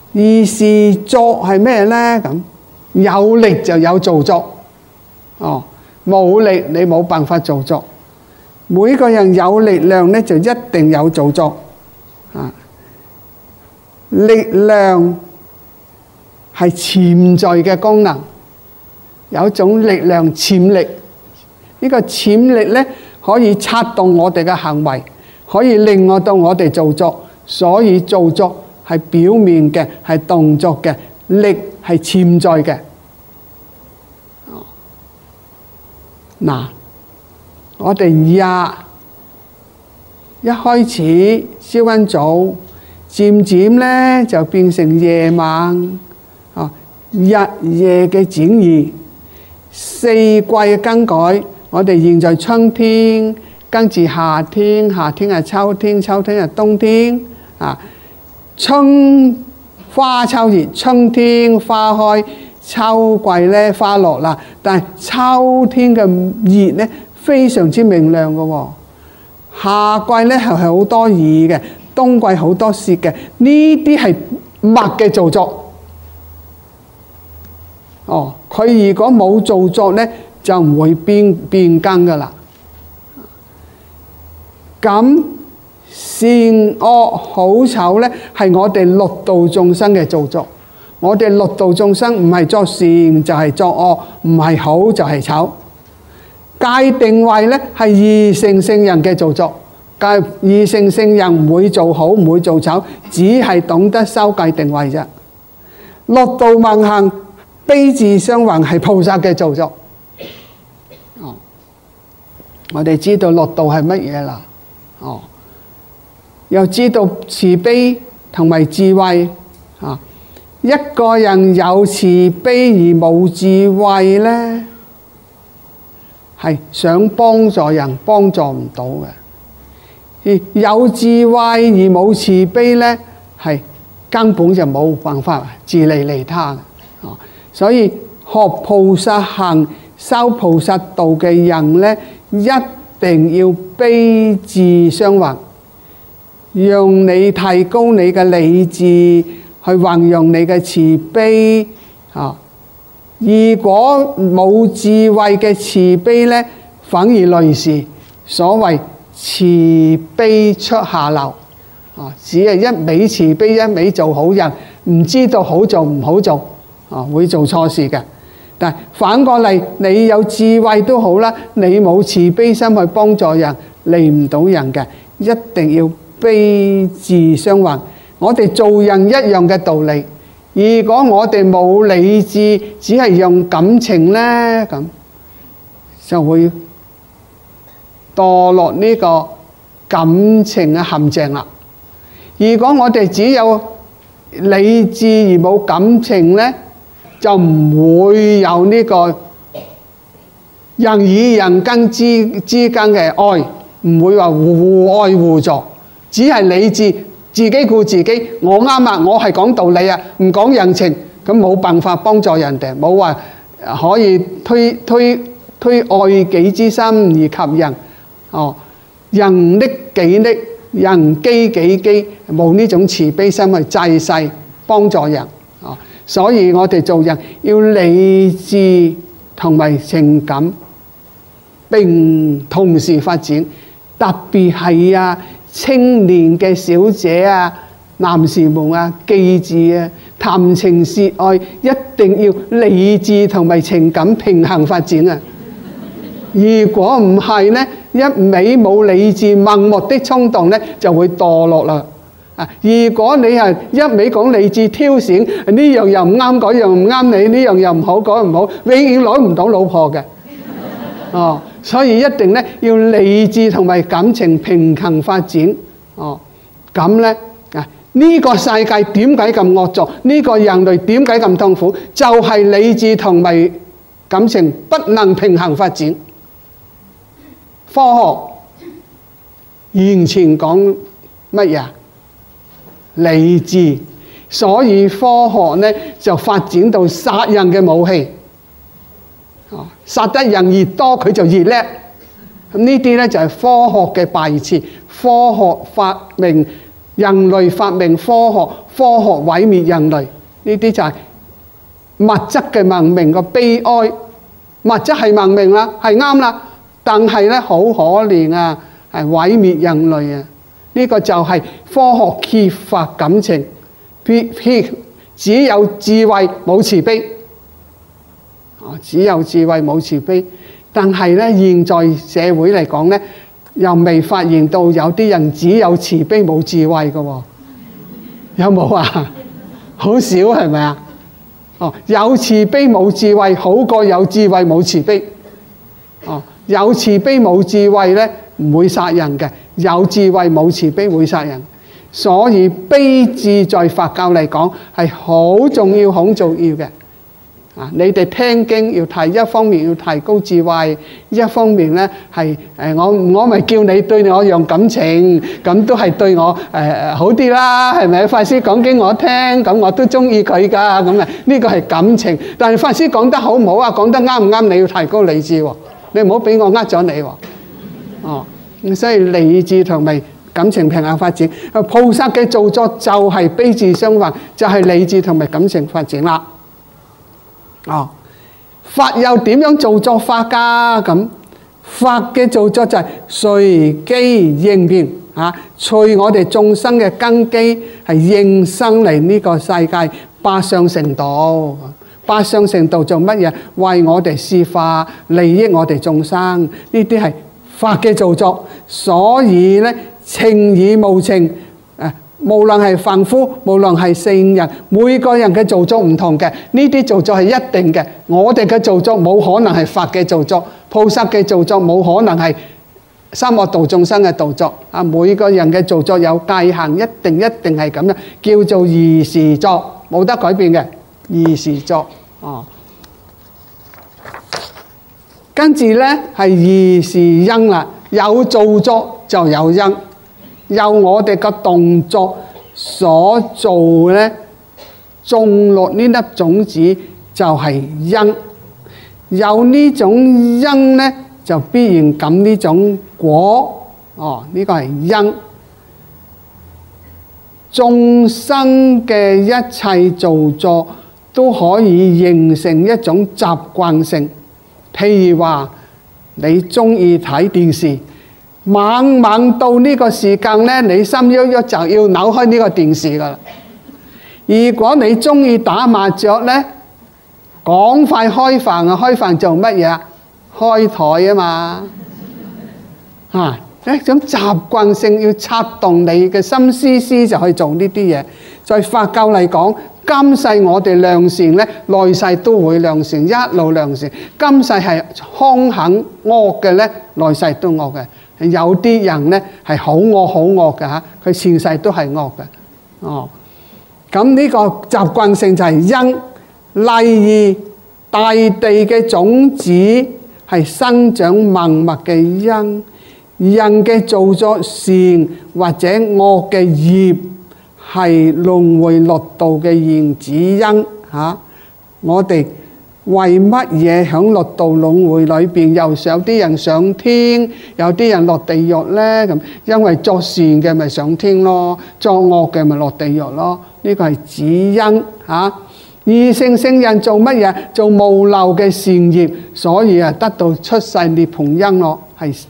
而是作係咩咧？咁有力就有造作，冇力你冇辦法造作。每個人有力量咧，就一定有造作。力量係潛在嘅功能，有一種力量潛力。呢個潛力咧可以策動我哋嘅行為，可以令我哋造作。所以造作係表面嘅，係動作嘅，力係潛在嘅。嗱，我哋一開始燒溫早，漸漸咧就變成夜晚，日夜嘅轉移，四季更改。我哋現在春天，跟住夏天，夏天係秋天，秋天係冬天。春花秋月，春天花開，秋季咧花落啦。但係秋天嘅熱咧非常之明亮嘅喎，夏季咧係好多雨嘅，冬季好多雪嘅。呢啲係物嘅造作。佢如果冇造作咧，就唔會變更噶啦。咁善惡好醜咧，係我哋六道眾生嘅造作。我哋六道眾生唔係作善就係作惡，唔係好就係醜。界定位咧係二乘聖人嘅造作。二乘聖人唔會做好，唔會做醜，只係懂得修界定位啫。六道萬行悲智雙運係菩薩嘅造作。我哋知道六道係乜嘢啦？又知道慈悲同埋智慧。一個人有慈悲而冇智慧咧，係想幫助人幫助唔到嘅。而有智慧而冇慈悲咧，係根本就冇辦法自利利他嘅。所以學菩薩行、修菩薩道嘅人咧，一定要悲智雙運，讓你提高你嘅理智，去運用你嘅慈悲。如果冇智慧嘅慈悲咧，反而累事。所謂慈悲出下流，只係一味慈悲，一味做好人，唔知道好做唔好做，會做錯事嘅。但反過嚟，你有智慧都好啦，你冇慈悲心去幫助人，利唔到人嘅。一定要悲智雙運。我哋做人一樣嘅道理。如果我哋冇理智，只係用感情咧，咁就會墮落呢個感情嘅陷阱啦。如果我哋只有理智而冇感情咧，就唔會有呢個人與人之間嘅愛，唔會話互愛互助，只係理智，自己顧自己。我啱啊，我係講道理啊，唔講人情，咁冇辦法幫助人哋，冇話可以推愛己之心而及人。人溺己溺，人飢己飢，冇呢種慈悲心去濟世幫助人。所以我哋做人要理智同埋情感並同時發展。特別係青年嘅小姐男士們記住談情說愛一定要理智同埋情感平衡發展。如果唔係呢，一味冇理智，盲目的衝動呢，就會墮落啦。如果你係一味講理智挑選，呢樣又唔啱，嗰樣唔啱你，呢樣又唔好，嗰樣唔好，永遠攞唔到老婆嘅。所以一定咧要理智同埋感情平衡發展。咁咧呢個世界點解咁惡作？呢個人類點解咁痛苦？就係理智同埋感情不能平衡發展。科學完全講乜嘢？理智。所以科學呢就發展到殺人嘅武器。殺得人越多佢就越叻。咁呢啲呢就係科學嘅敗處。科學發明人類發明科學，科學毀滅人類，呢啲就係物質嘅文明嘅悲哀。物質係文明啦，係啱啦，但係咧好可憐啊，係毀滅人類啊！呢個就係科學揭發感情，只有智慧冇慈悲。只有智慧冇慈悲，但係咧現在社會嚟講咧，又未發現到有啲人只有慈悲冇智慧嘅喎，有冇啊？好少係咪啊？有慈悲冇智慧好過有智慧冇慈悲。有慈悲冇智慧咧唔會殺人嘅，有智慧冇慈悲會殺人。所以悲智在佛教嚟講係好重要、好重要嘅。你哋聽經要提，一方面要提高智慧，一方面咧係我咪叫你對我用感情，咁都係對我好啲啦，係咪？法師講經我聽，咁我都中意佢噶，咁啊呢個係感情。但係法師講得好唔好啊？講得啱唔啱？你要提高理智喎，你唔好俾我呃咗你喎。所以理智同埋感情平衡發展，菩薩嘅造作就係悲智相還，就係理智同埋感情發展啦。佛又點樣造作法㗎？咁佛嘅造作就係隨機應變隨我哋眾生嘅根基係應生嚟呢個世界，八相成道。八相成道做乜嘢？為我哋施法，利益我哋眾生，呢啲係法嘅造作。所以咧，情與無情無論係凡夫，無論係聖人，每個人嘅造作唔同嘅，呢啲造作係一定嘅。我哋嘅造作冇可能係佛嘅造作，菩薩嘅造作冇可能係三惡道眾生嘅造作。每個人嘅造作有界限，一定係咁樣，叫做如是作，冇得改變嘅如是作。跟住咧係如是因啦，有造作就有因。由我哋嘅動作所做咧，種落呢粒種子就係因。有呢種因咧，就必然感呢種果。呢個係因。眾生嘅一切造作都可以形成一種習慣性。譬如話，你中意睇電視。猛到呢個時間咧，你心喐喐就要扭開呢個電視噶啦。如果你中意打麻雀咧，趕快開飯啊！開飯做乜嘢？開台啊嘛。一種習慣性要策動你嘅心思就去做呢啲嘢。在佛教嚟講，今世我哋良善咧，來世都會良善，一路良善。今世係兇狠惡嘅咧，來世都惡嘅。有啲人咧係好惡嘅嚇，佢前世都係惡嘅。咁呢個習慣性就係因。例如大地嘅種子係生長萬物嘅因，人嘅造作善或者惡嘅業係輪迴六道嘅緣子因嚇。我哋為乜嘢喺六道輪迴裏邊，又有啲人上天，有啲人落地獄呢？咁因為作善嘅咪上天咯，作惡嘅咪落地獄咯。呢個係子因嚇。二乘聖人做乜嘢？做無漏嘅善業，所以得到出世涅槃因咯，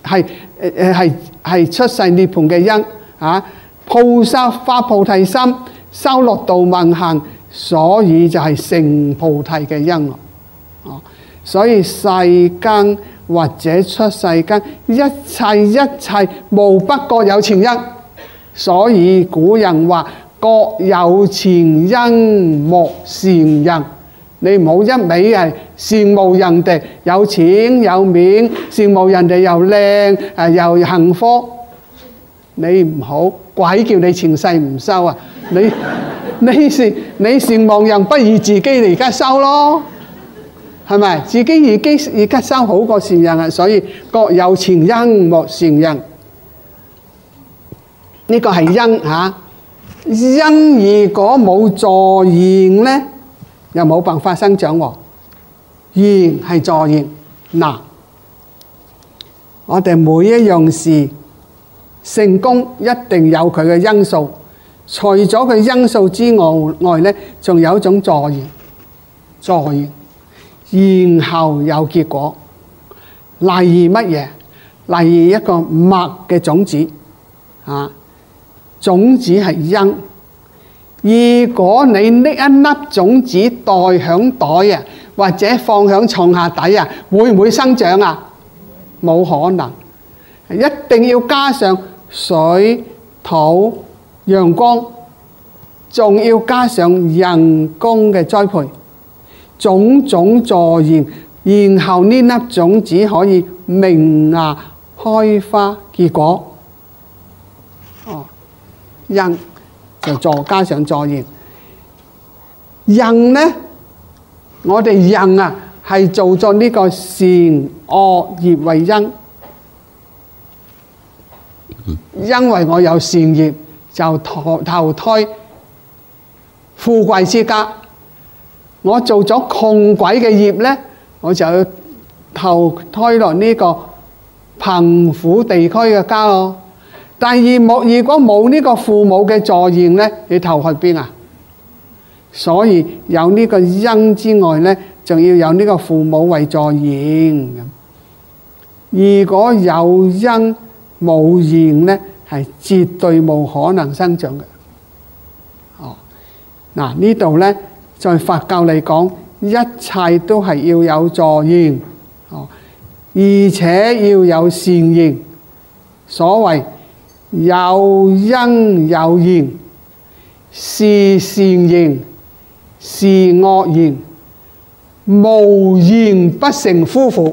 係出世涅槃嘅因嚇。菩薩發菩提心，修六道萬行，所以就係成菩提嘅因咯。所以世間或者出世間，一切無不各有前因。所以古人話各有前因莫羨人。你唔好一味係羨慕人哋有錢有面，羨慕人哋又靚又幸福。你唔好，鬼叫你前世唔修啊！你羨慕人，不如自己而家修咯。係咪？自己而家修好過善人啊！所以各有前因莫羨人。呢個係因嚇。因如果冇助緣咧，又冇辦法生長喎。緣係助緣。嗱，我哋每一樣事成功一定有佢嘅因素。 除咗佢因素之外咧，仲有一種助緣，然後有結果。例如乜嘢？例如一個麥嘅種子啊，種子係因。如果你拎一粒種子袋響袋啊，或者放響床下底啊，會唔會生長啊？冇可能，一定要加上水、土、陽光，仲要加上人工嘅栽培，種種助緣，然後呢粒種子可以萌芽、開花、結果。因就加上助緣。人呢，我哋人啊係做咗呢個善惡業為因，因為我有善業就投胎富貴之家。我做咗窮鬼嘅業呢，我就要投胎落呢個貧苦地區嘅家咯。第二，如果冇呢個父母嘅助緣呢，你投去邊啊？所以有呢個因之外呢，仲要有呢個父母為助緣。如果有因冇緣呢，係絕對冇可能生長嘅。嗱，呢度呢，在佛教嚟講，一切都係要有助緣，而且要有善緣。所謂有因有緣，是善緣，是惡緣，無緣不成夫婦。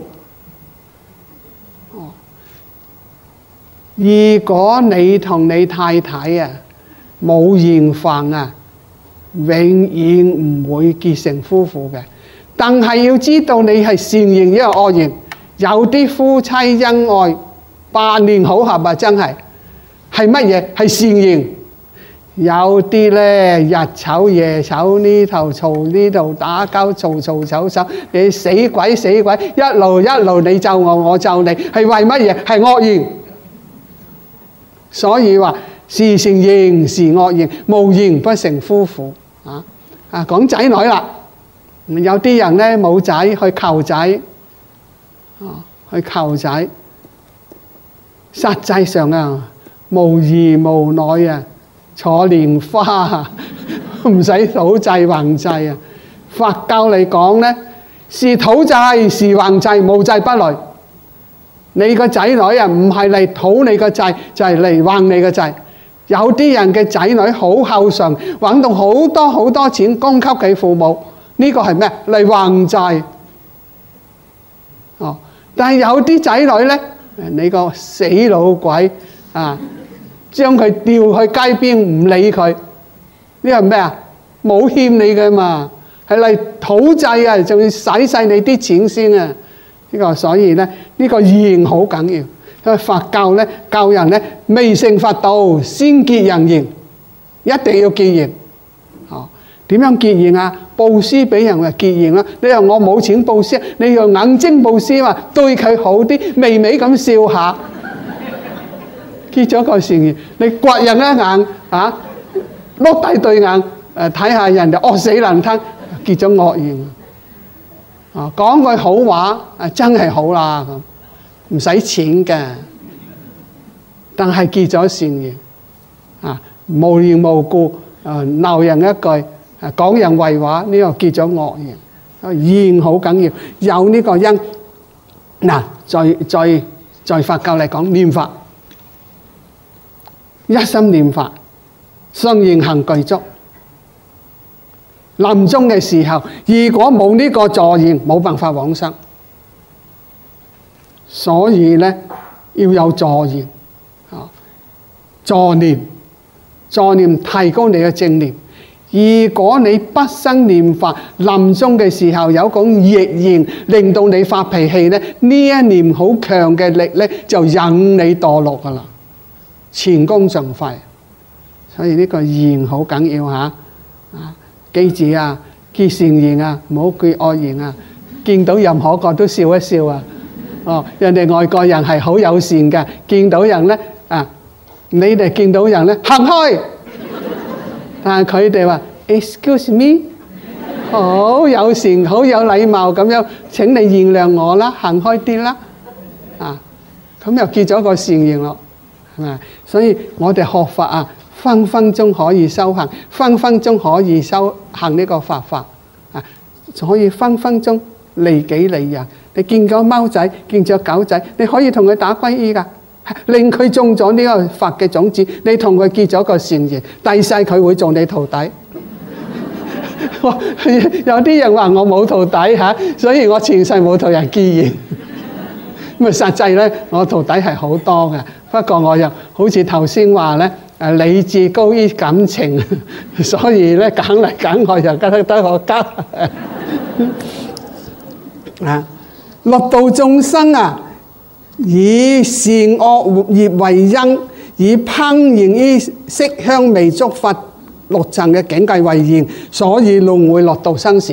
如果你同你太太啊冇緣分啊，永遠唔會結成夫婦嘅。但係要知道你係善緣因為惡緣，有啲夫妻恩愛百年好合啊，真係乜嘢？係善緣。有啲咧日吵夜吵，呢頭嘈呢度打交，嘈吵，你死鬼，一路你咒我，我咒你，係為乜嘢？係惡緣。所以話是善緣，是惡緣，無緣不成夫婦。講仔女啦，有啲人咧冇仔去求仔，實際上啊無兒無女啊，坐蓮花唔使討債還債啊。佛教嚟講咧，是討債是還債，無債不來。你個仔女啊，唔係嚟討你個債，就係嚟還你個債。有啲人嘅仔女好孝順，揾到好多錢供給佢父母，呢個係咩？嚟還債。但係有啲仔女呢，你個死老鬼啊，將佢吊去街邊唔理佢，呢個係咩啊？冇欠你嘅嘛，係嚟討債啊，仲要使晒你啲錢先啊！呢個所以呢，呢個緣好緊要。因為佛教呢，教人呢，未成佛道先結人緣，一定要結緣。點樣結緣啊？布施俾人咪結緣啦。你話我冇錢布施，你用眼睛布施嘛，對佢好啲，微微咁笑下，結咗個善緣。你刮人一眼啊，碌低對眼睇下人哋惡死能吞，結咗惡緣。講句好話真係好啦，唔使錢嘅，但係結咗善緣無緣無故鬧人一句，講人壞話，呢個結咗惡緣。緣好緊要，有呢個因。在佛教嚟講，念佛，一心念佛，信願行具足。臨終嘅時候，如果冇呢個助緣，冇辦法往生。所以呢，要有助緣，助念提高你嘅正念。如果你不生念佛，臨終嘅時候有種逆緣，令到你發脾氣呢，呢一念好強嘅力呢，就引你墮落噶啦，前功盡廢。所以呢個緣好緊要嚇。記住啊，結善緣啊，唔好結惡緣啊。見到任何個都笑一笑啊！人哋外國人係好友善嘅，見到人呢你哋見到人呢行開， 但係佢哋話 excuse me， 好友善好有禮貌咁樣，請你原諒我啦，行開啲啦，咁又結咗個善緣咯，係咪？所以我哋學法啊，分分鐘可以修行，分分鐘可以修行呢個法可以分分鐘利己利人。你見咗貓仔，見咗狗仔，你可以同佢打歸依㗎，令佢種咗呢個法嘅種子，你同佢結咗個善緣，第世佢會做你徒弟。有啲人話我冇徒弟嚇，所以我前世冇同人結緣。咁實際咧，我徒弟係好多嘅，不過我又好似頭先話咧，理智高於感情，所以咧揀嚟揀去就覺得我交。六道眾生啊，以善惡業為因，以烹燃於色香味觸法六塵嘅境界為緣，所以輪迴六道生死。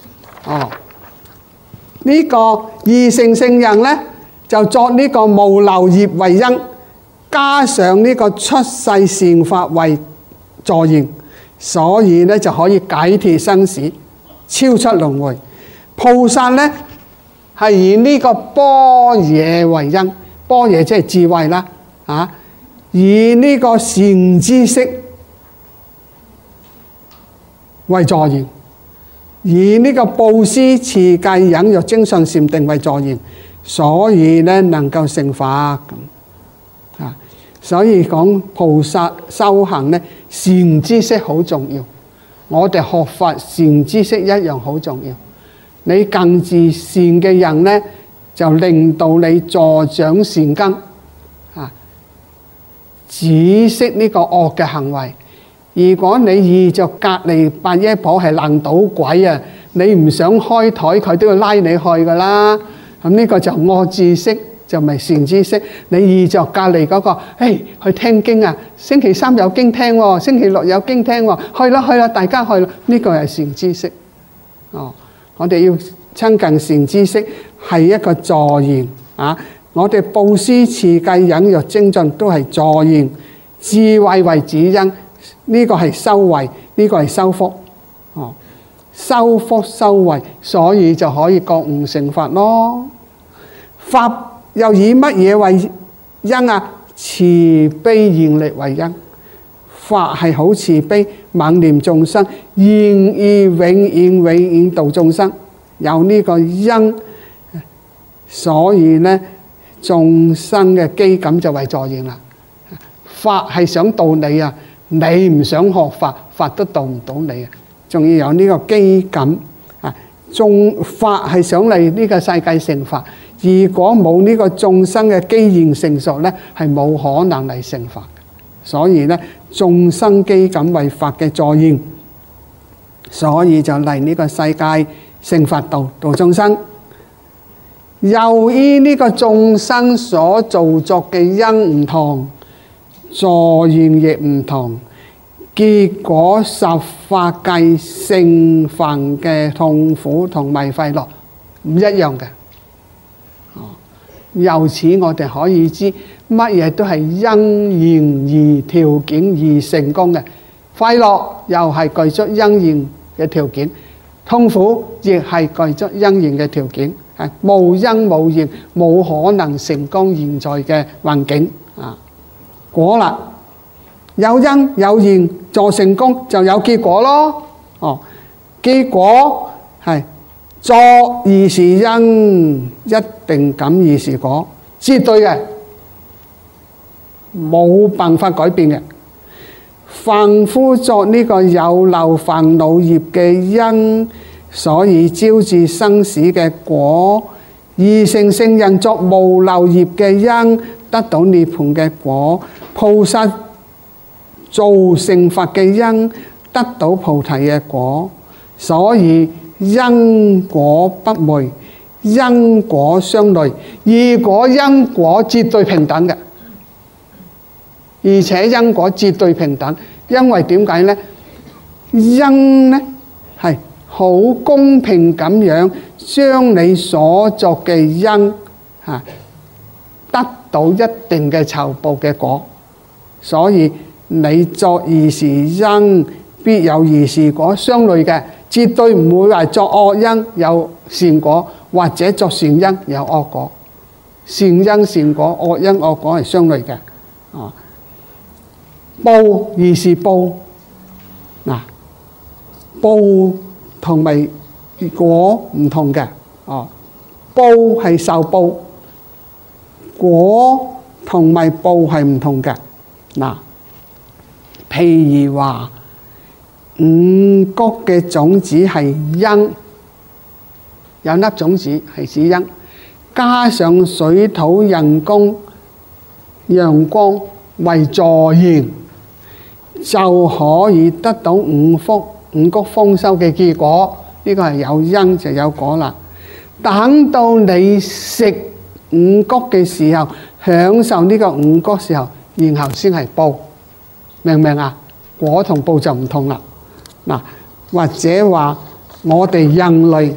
呢個二乘聖人咧，就作呢個無漏業為因，加上呢個出世善法為助緣，所以咧就可以解脫生死，超出輪迴。菩薩咧係以呢個般若為因，般若即係智慧啦，以呢個善知識為助緣，以呢個布施、持戒、忍辱、精進、禪定為助緣，所以咧能夠成法咁。所以講菩薩修行咧，善知識好重要。我哋學法善知識一樣好重要。你更自善嘅人咧，就令到你助長善根，止息呢個惡嘅行為。如果你遇着隔離八爺婆係爛賭鬼啊，你唔想開台，佢都要拉你去噶啦。咁呢個就惡知識，就唔係善知識。你遇着隔離嗰個，去聽經啊，星期三有經聽喎，星期六有經聽喎，去啦，大家去啦，呢個係善知識。我哋要親近善知識，係一個助緣啊！我哋布施、持戒、忍辱、精進都係助緣，智慧為指因。呢個係修慧，呢個係修福。修福修慧，所以就可以覺悟成佛咯。法又以乜嘢為因啊？慈悲願力為因。法係好慈悲，猛念眾生，願意永遠度眾生，有呢個因，所以呢眾生嘅機感就為助緣啦。法係想度你啊，你唔想學法，法都度唔到你啊。仲要有呢個機感啊！眾法係想嚟呢個世界成法，如果冇呢個眾生嘅機緣成熟呢，係冇可能嚟成法。所以呢，眾生機感為法嘅助緣，所以就嚟呢個世界成法度眾生。由於呢個眾生所造作嘅因唔同，助緣亦唔同，結果十法界成分嘅痛苦同埋快樂唔一樣嘅。由此我哋可以知，乜嘢都係因緣而條件而成功嘅。快樂又係具足因緣嘅條件，痛苦亦係具足因緣嘅條件。無因無緣，冇可能成功現在嘅環境。果啦，有因有緣助成功，就有結果咯。結果係作而是因，一定感而是果，絕對嘅，冇辦法改變嘅。凡夫作呢個有漏煩惱業嘅因，所以招致生死嘅果；二乘聖人作無漏業嘅因，得到涅槃嘅果；菩薩做成佛嘅因，得到菩提嘅果。所以因果不昧，因果相類。如果因果絕對平等嘅，而且因果絕對平等，因為點解呢？因呢係好公平咁樣將你所作嘅因得到一定嘅酬報嘅果，所以你作而是因， 必有如是果，相類嘅，絕對唔會話作惡因有善果，或者作善因有惡果。善因善果，惡因惡果係相類嘅。報如是報，嗱，報同埋果唔同嘅。報係受報，果同埋報係唔同嘅。嗱，譬如話五穀嘅種子係因，有粒種子係指因，加上水土人工陽光為助緣，就可以得到五穀豐收嘅結果。呢個係有因就有果啦。等到你食五穀嘅時候，享受呢個五穀時候，然後先係報，明唔明啊？果同報就唔同啦。嗱，或者話我哋人類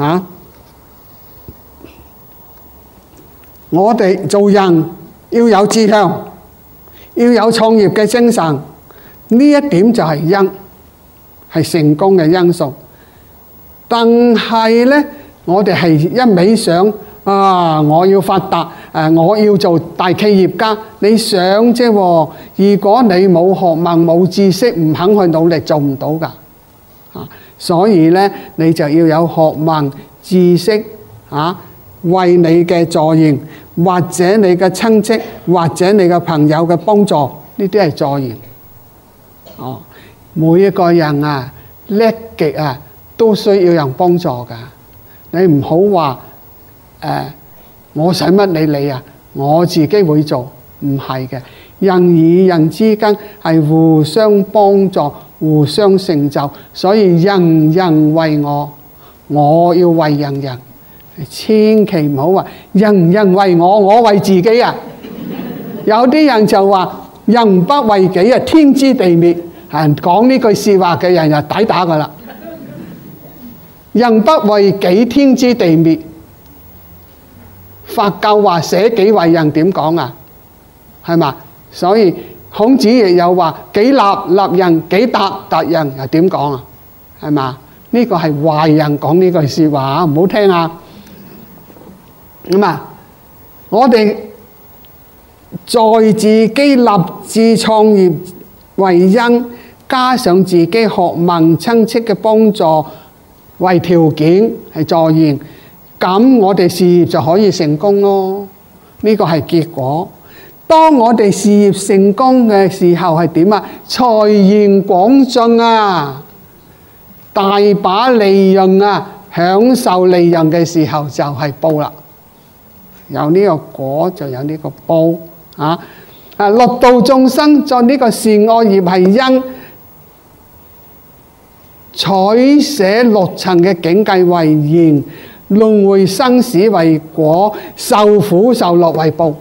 我哋做人要有志向，要有創業嘅精神，呢一點就係因，係成功嘅因素。但係呢，我哋係一味想我要發達，我要做大企業家。你想啫喎，如果你冇學問冇知識，唔肯去努力，做唔到㗎。所以呢，你就要有學問知識為你嘅助緣，或者你嘅親戚，或者你嘅朋友嘅幫助，呢啲係助緣。每一個人叻極都需要人幫助㗎。你唔好話我使乜理你我自己會做，唔係嘅。人與人之間係互相幫助，互相成就，所以人人為我，我要為人人。千祈唔好話人人為我，我為自己有啲人就話人不為己天誅地滅。講呢句説話嘅人就抵打㗎啦。人不為己，天誅地滅。佛教話捨己為人，點講係嘛？所以孔子亦有話己立立人，己達達人，又點講係嘛？呢個係壞人講呢句説話，唔好聽咁我哋在自己立志創業為因，加上自己學問親戚嘅幫助為條件係助緣，咁我哋事業就可以成功咯。呢個係結果。當我哋事業成功嘅時候係點財源廣進大把利潤享受利潤嘅時候就係報啦。有呢個果就有呢個報六道眾生作呢個善惡業係因，取捨六塵嘅境界為緣，輪迴生死為果，受苦受樂為報。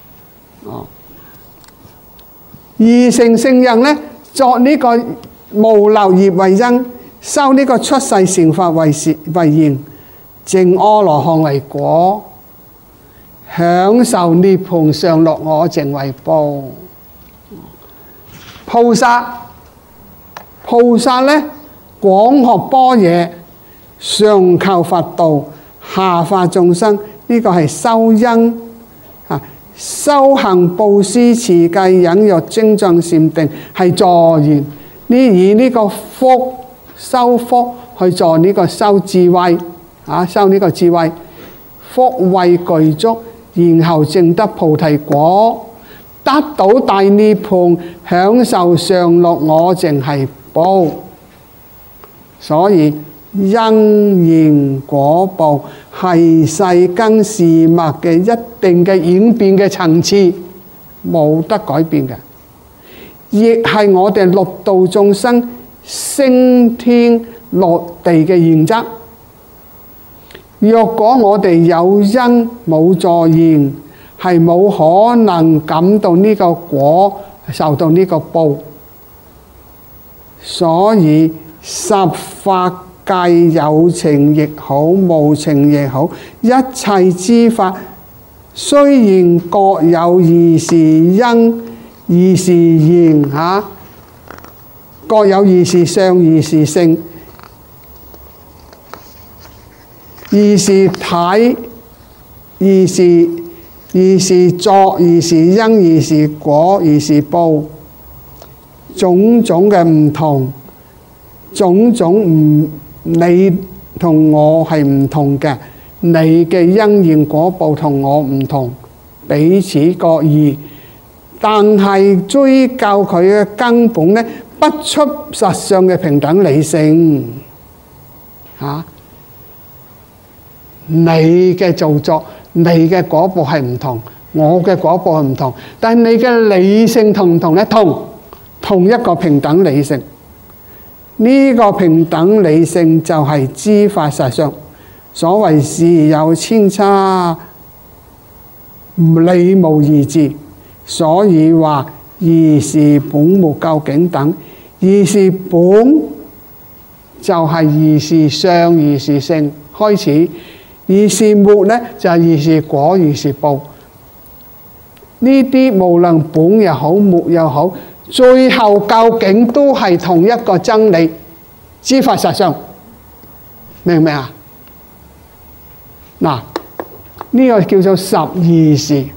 而成聖人呢，作呢個無漏業為因，修呢個出世成佛為緣，證阿羅漢為果，享受涅槃上樂我淨為報。菩薩呢，廣學般若，上求佛道，下化眾生，呢個係修因修行布施持戒忍辱精進禪定係助緣。以呢個福修福去助呢個修智慧修呢個智慧，福慧具足，然後證得菩提果，得到大涅槃，享受上樂我淨係報。所以因緣果報係世間事物嘅一定嘅演變嘅層次，冇得改變嘅，亦係我哋六道眾生升天落地嘅原則。若果我哋有因冇助緣，係冇可能感到呢個果，受到呢個報。所以十法界有情亦好，無情亦好，一切之法雖然各有二是因、二是緣各有二是相，二是性，二是體，二是作，二是因，二是果，二是報。種種嘅唔同，種種你同我係唔同嘅，你嘅因緣果報同我唔同，彼此各異。但係追究佢嘅根本呢，不出實相嘅平等理性。你嘅造作，你嘅果報係唔同，我嘅果報係唔同，但係你嘅理性同唔同呢？同一個平等理性。呢個平等理性就係知法實相。所謂事有千差，理無二致。所以話二是本末究竟等。二是本就係二是相，二是性開始。二是末呢，就係二是果，二是報。呢啲無論本又好，末又好，最後究竟都係同一個真理，知法實相。明唔明啊？嗱，呢個叫做十二時。